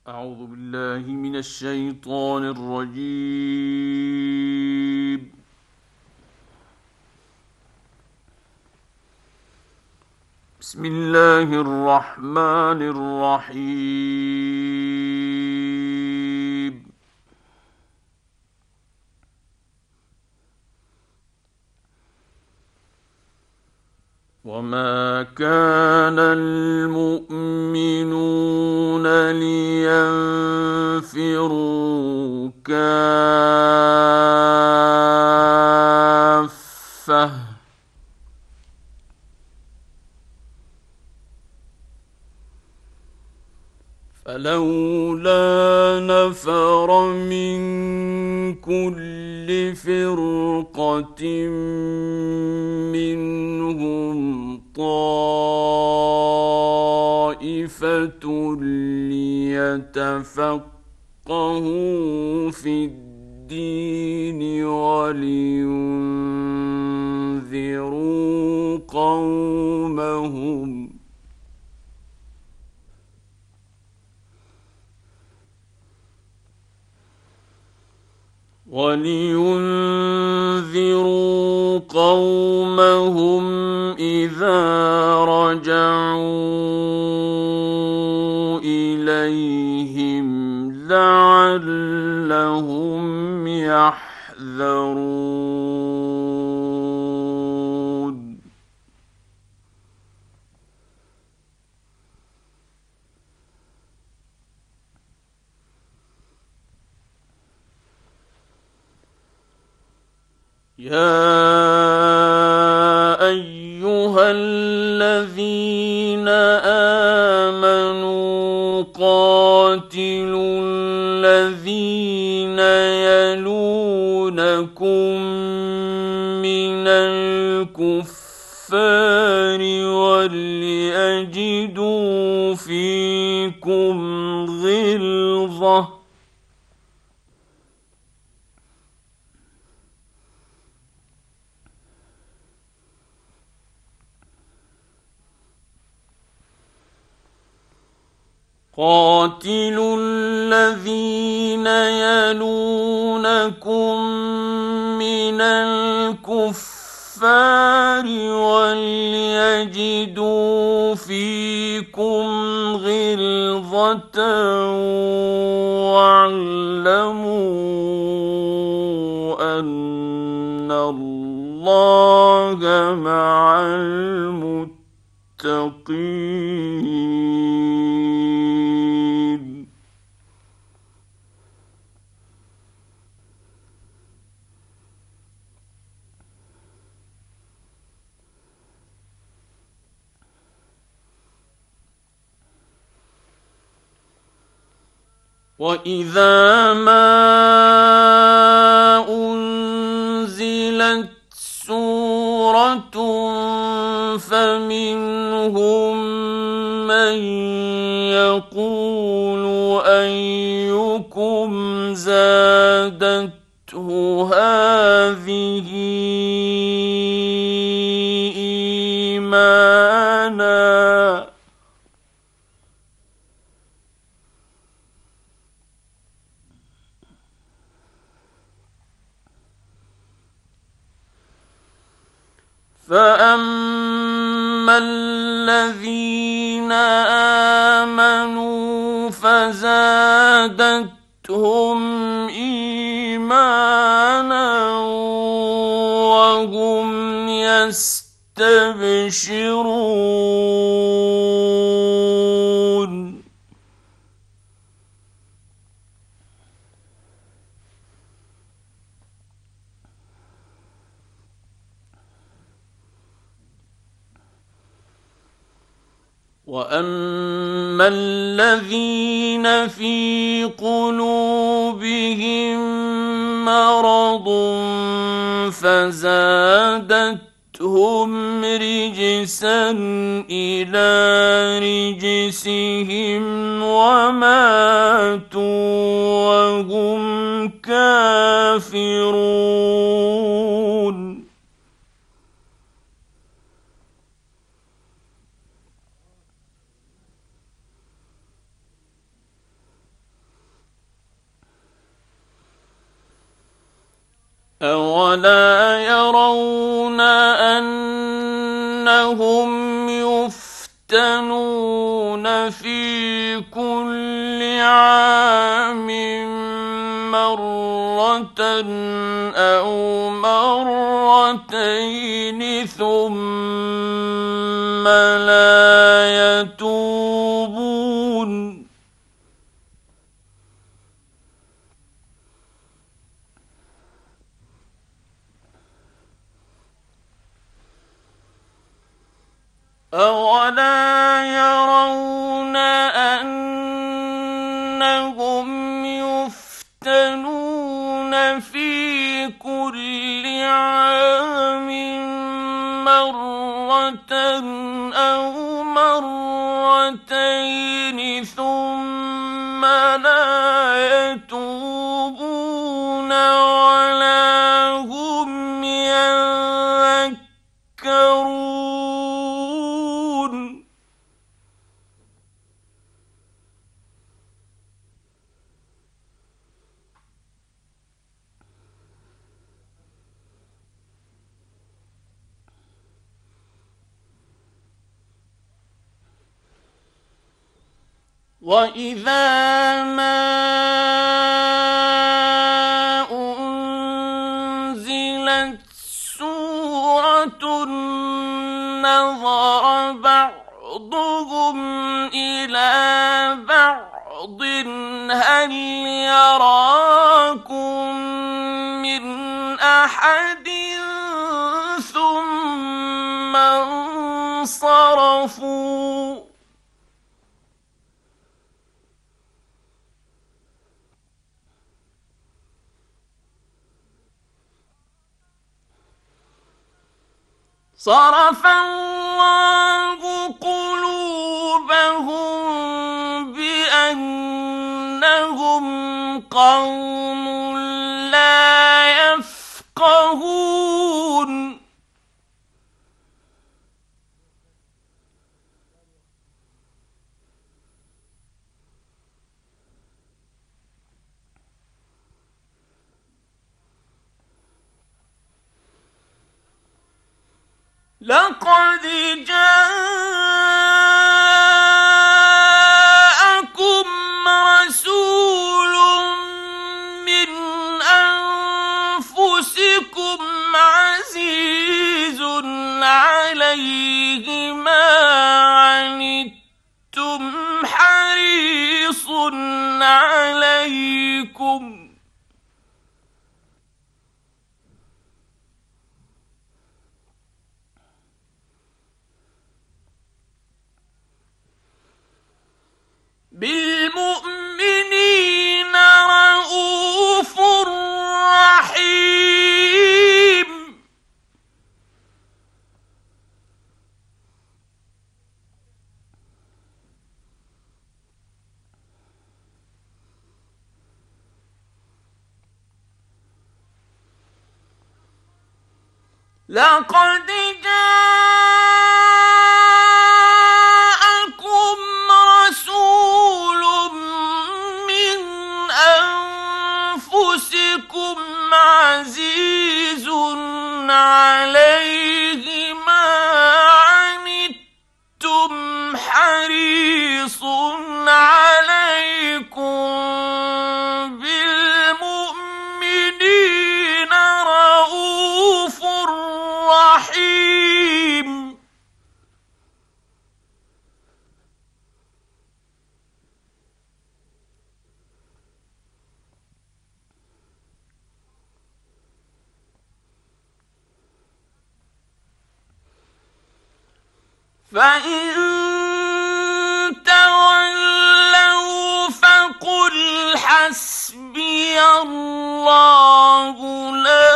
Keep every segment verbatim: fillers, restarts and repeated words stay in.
أعوذ بالله من الشيطان الرجيم. بسم الله الرحمن الرحيم. وما كان المؤمنون لينفروا كافة فلولا نفر من كل فرقة منهم طائفة ليتفقهوا في الدين ولينذروا قومهم ولينذروا قومهم إذا رجعوا إليهم لعلهم يحذرون. يا أيها الذين آمنوا قاتلوا الذين يلونكم من الكفار وليجدوا فيكم غلظة قاتلوا الذين يلونكم من الكفار وليجدوا فيكم غلظة واعلموا أن الله مع المتقين. وإذا ما أنزلت سورة فمنهم من يقول أيكم زادته هذه إيمانا فأما الذين آمنوا فزادتهم إيمانا وهم يستبشرون. وأما الذين في قلوبهم مرض فزادتهم رجسا إلى رجسهم وماتوا وهم كافرون. أولا يرون أنهم يفتنون في كل عام مرة أو مرتين ثم لا يتوبون أولا يرون أنهم يفتنون في كل عام مرة أو مرتين ثم لا يتوبون ولا هم يذكرون وإذا ما أنزلت سورة نظر بعضهم إلى بعض هل يراكم من أحد ثم انصرفوا صرف الله قلوبهم بأنهم قوم لا يفقهون لقد جاءكم رسول من أنفسكم عزيز عليه ما عنتم حريص عليكم بالمؤمنين رءوف رحيم لقد جاءكم رسول من أنفسكم عزيز عليه ما عنتم حريص عليكم بالمؤمنين رءوف رحيم فإن تولوا فقل حسبي الله لا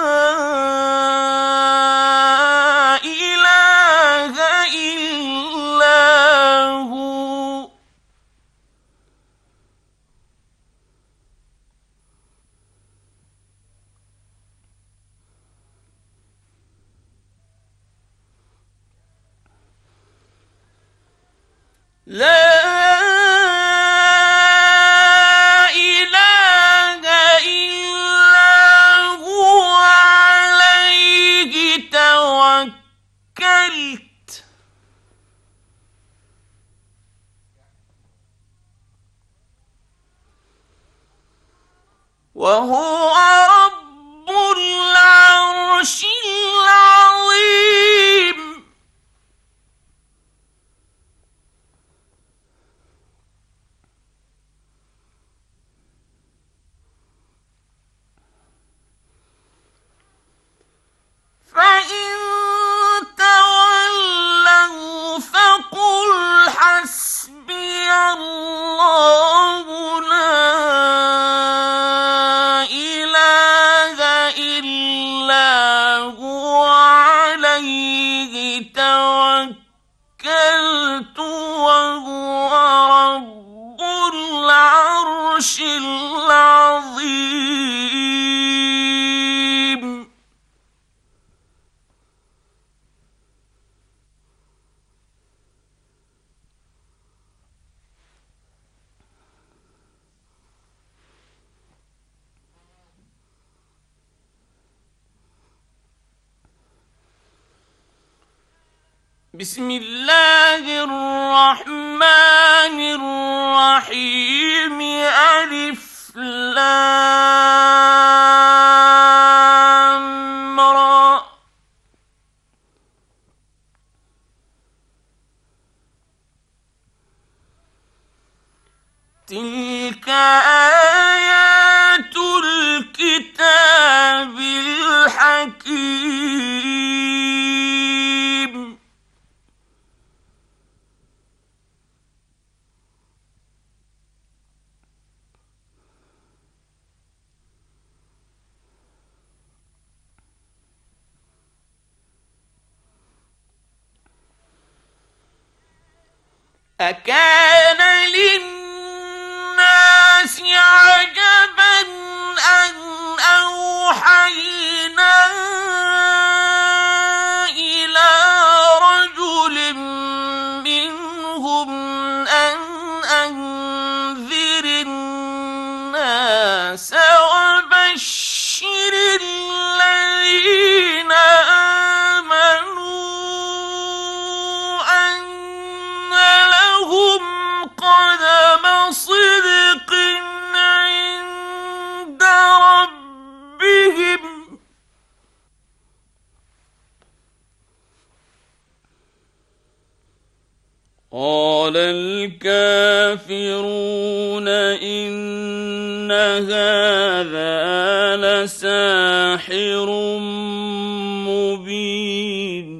إله إلا هو لا إله إلا هو وهو رب العرش العظيم. فإن تولوا فقل حسبي الله لا إله إلا هو عليه توكلت وهو رب العرش العظيم. بسم الله الرحمن الرحيم. ألف لام را. تلك آيات الكتاب الحكيم. أكان للناس عجبا أن أوحينا إلى رجل منهم أن أنذر الناس وبشر الذين آمنوا أن لهم قدم صدق عند ربهم. قال الكافرون إن هذا لساحر مبين.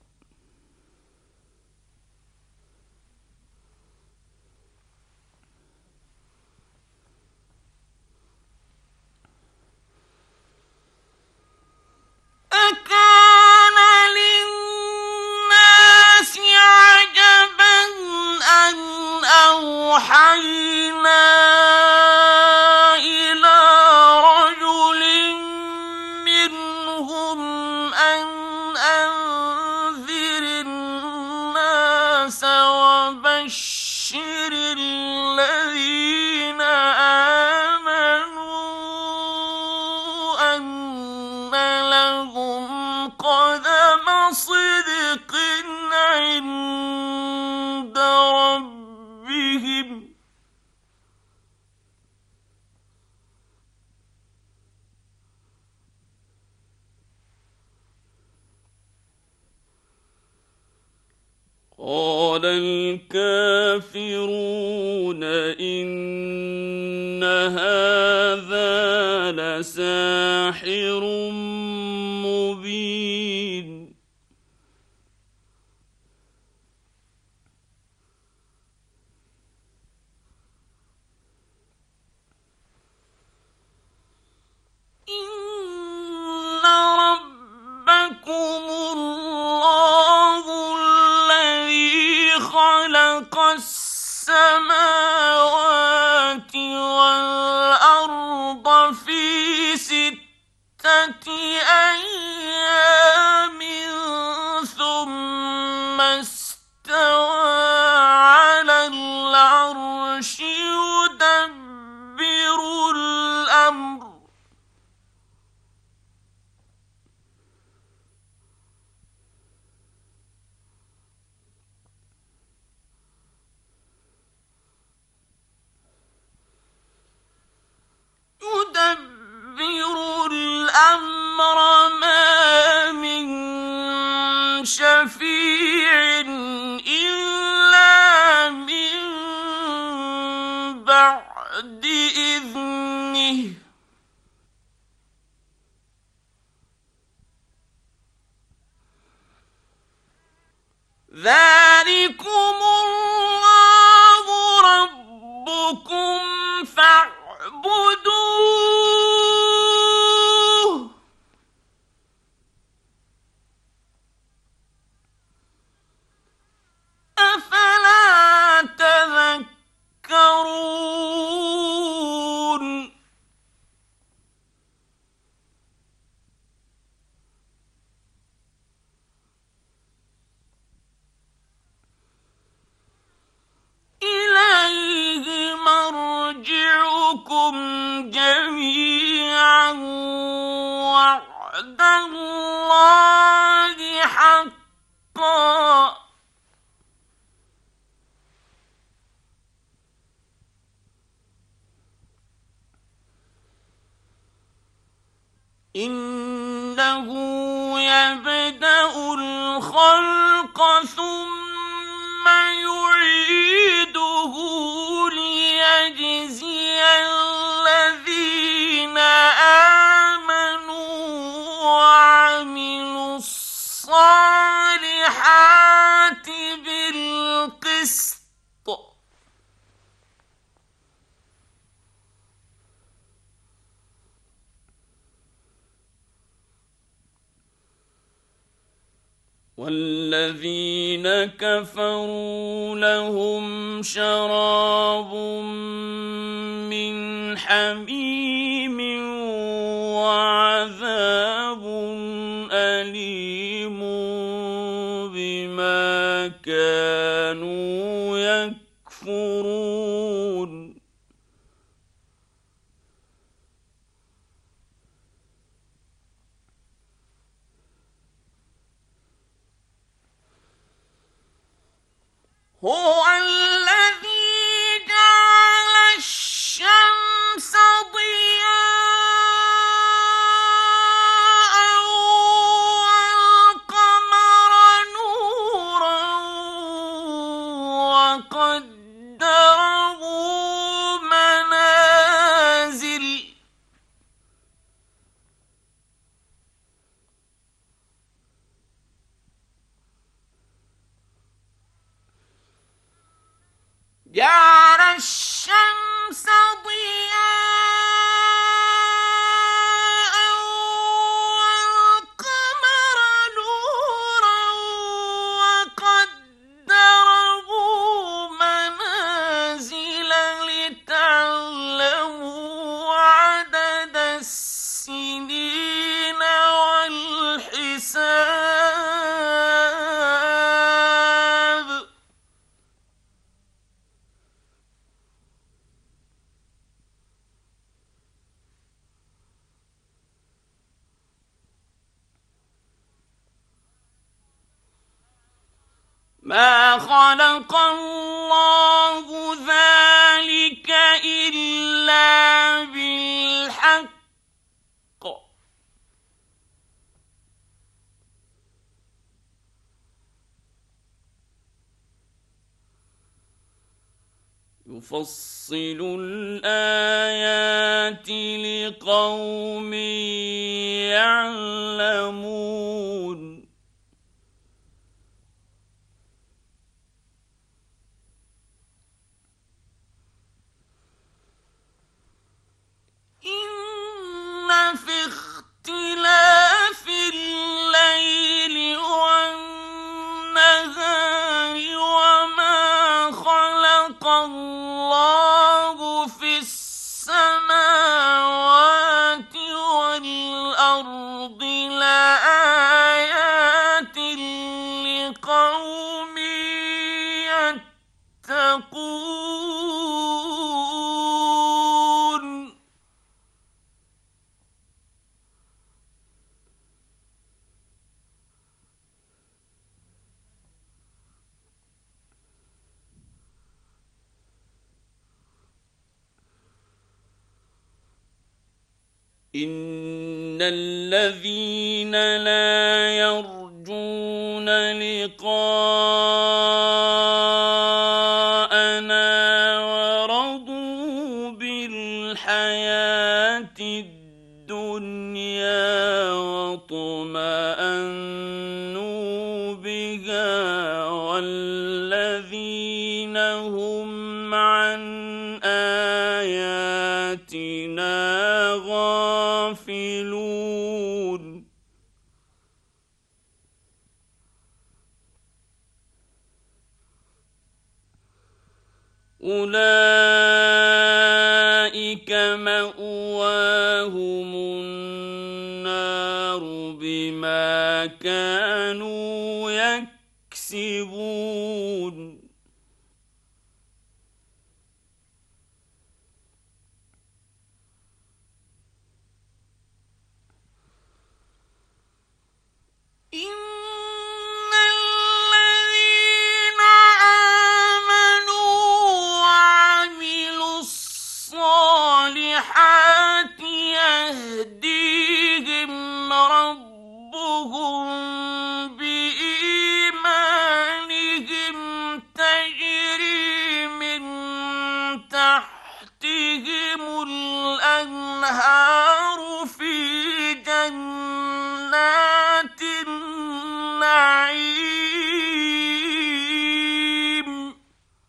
أكان للناس عجبا أن أوحينا إلى رجل منهم أن أنذر الناس وبشر الذين آمنوا أن لهم قدم صدق عند ربهم. قال الكافرون إن هذا لساحر مبين. إن ربكم الله الذي خلق السماوات والأرض في ستة أيام ثم استوى على العرش يدبر الأمر. يدبر بعد إذنه ذلكم الله ربكم فاعبدوه أفلا تذكرون إليه مرجعكم جميعا وعد الله حقا إنه يبدأ الخلق ثم يعيده ليجزي الذين آمنوا وعملوا الصالحات بالقسط والذين كفروا لهم شراب من حميم وعذاب أليم بما كانوا يكفرون هو الذي جعل الشمس ضياء والقمر نورا وقدره منازل جعل الشمس ضياء والقمر نورا وقدره منازل لتعلموا عدد السنين والحساب ما خلق الله ذلك إلا بالحق يفصل الآيات لقوم يعلمون إن في اختلاف الليل والنهار وما خلق الله في السماوات والأرض لآيات لقوم يتقون إن الذين لا يرجون لقاءنا ورضوا بالحياة الدنيا واطمأنوا بها والذين هم عن آياتنا غافلون أولئك مأواهم النار بما كانوا يكسبون إن الذين آمنوا وعملوا الصالحات يهديهم ربهم بإيمانهم تجري من تحتهم الأنهار في جنات النعيم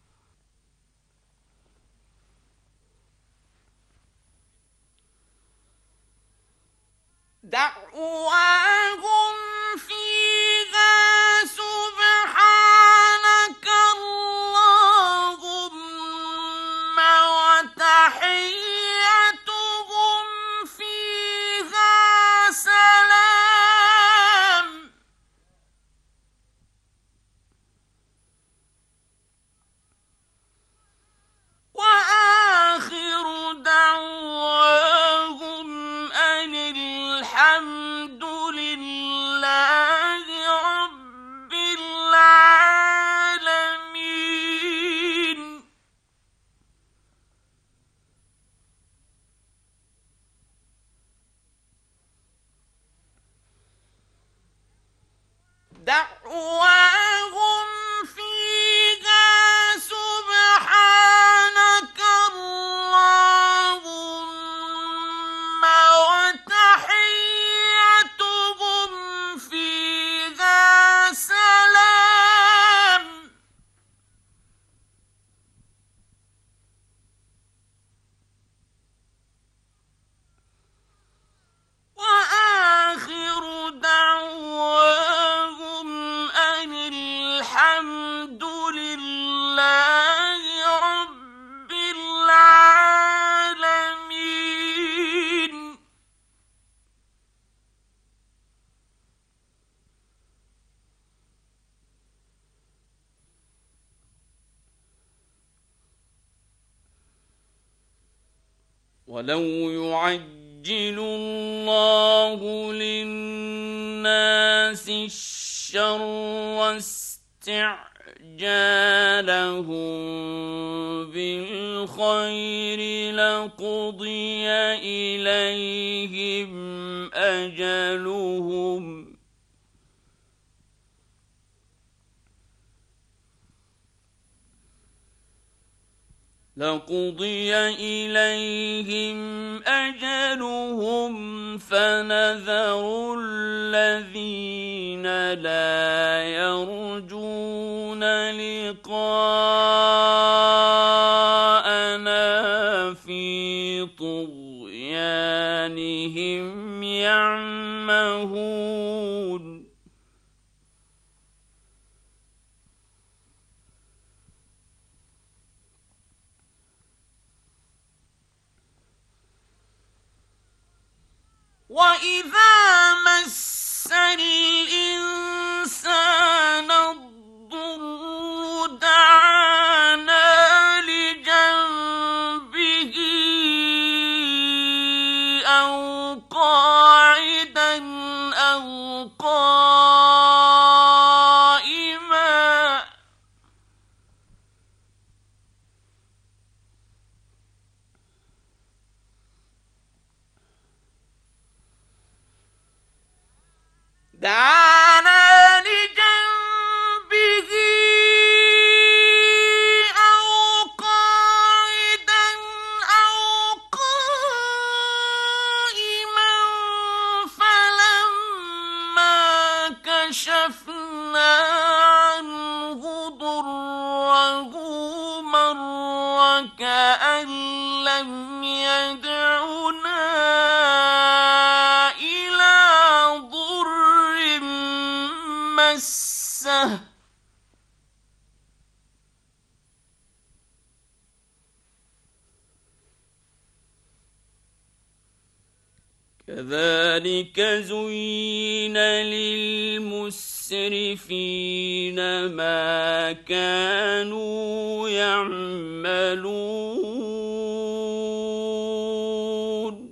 دعواهم فيها سبحانك اللهم وتحيتهم فيها سلام وآخر دعواهم أن الحمد لله رب العالمين دعواهم فيها سبحانك اللهم وتحيتهم فيها سلام وآخر دعواهم أن الحمد لله رب العالمين ولو يعجل الله للناس الشر واستعجالهم بالخير لقضي إليهم أجلهم لقضي إليهم أجلهم فنذر الذين لا يرجون لقاءنا في طغيانهم يعمهون وإذا مس الإنسان الضر دعانا لجنبه أو قاعدا أو قائما دعانا لجنبه أو قاعدا أو لم يدعنا إلى ضر مسه كذلك زين للمسرفين ما كانوا يعملون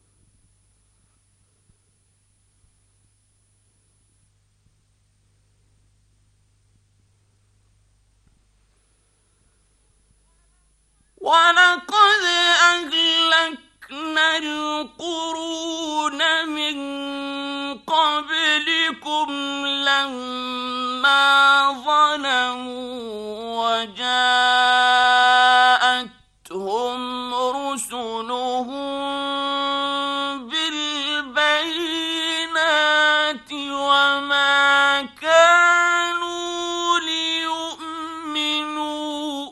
ولقد أهلكنا القرون من قبلكم لما ظلموا وجاءتهم رسلهم بالبينات وما كانوا ليؤمنوا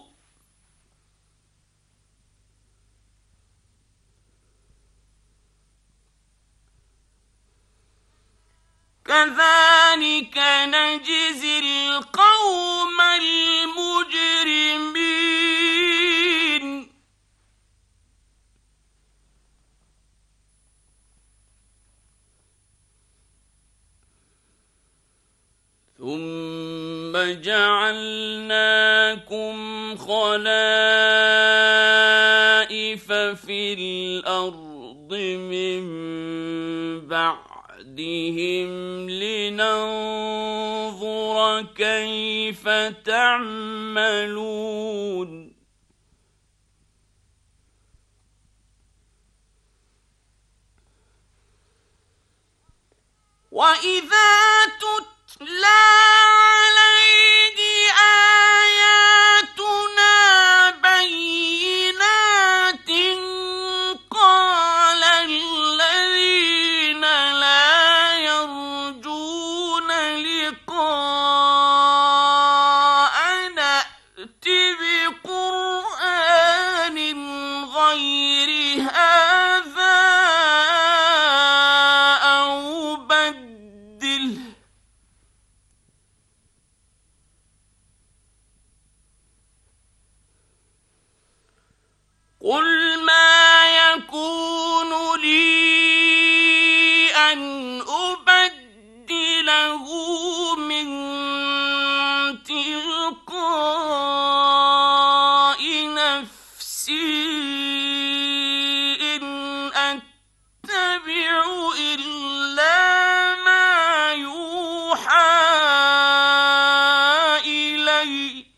كذلك نجزي القوم المجرمين ثم جعلناكم خلائف في الأرض من بعدهم لننظر كيف تعملون وإذا تتلى عليه آياتنا بينات قال الذين لا يرجون لقاءنا ائت بقرآن غير هذا أو بدله قل ما يكون لي أن أبدله من تلقاء نفسي إن أتبع إلا ما يوحى إلي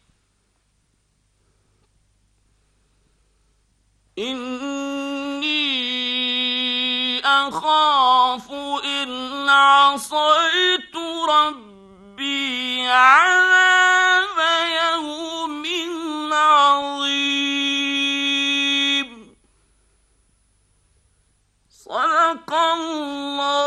إني أخاف إن عصيت ربي عذاب يوم عظيم صدق الله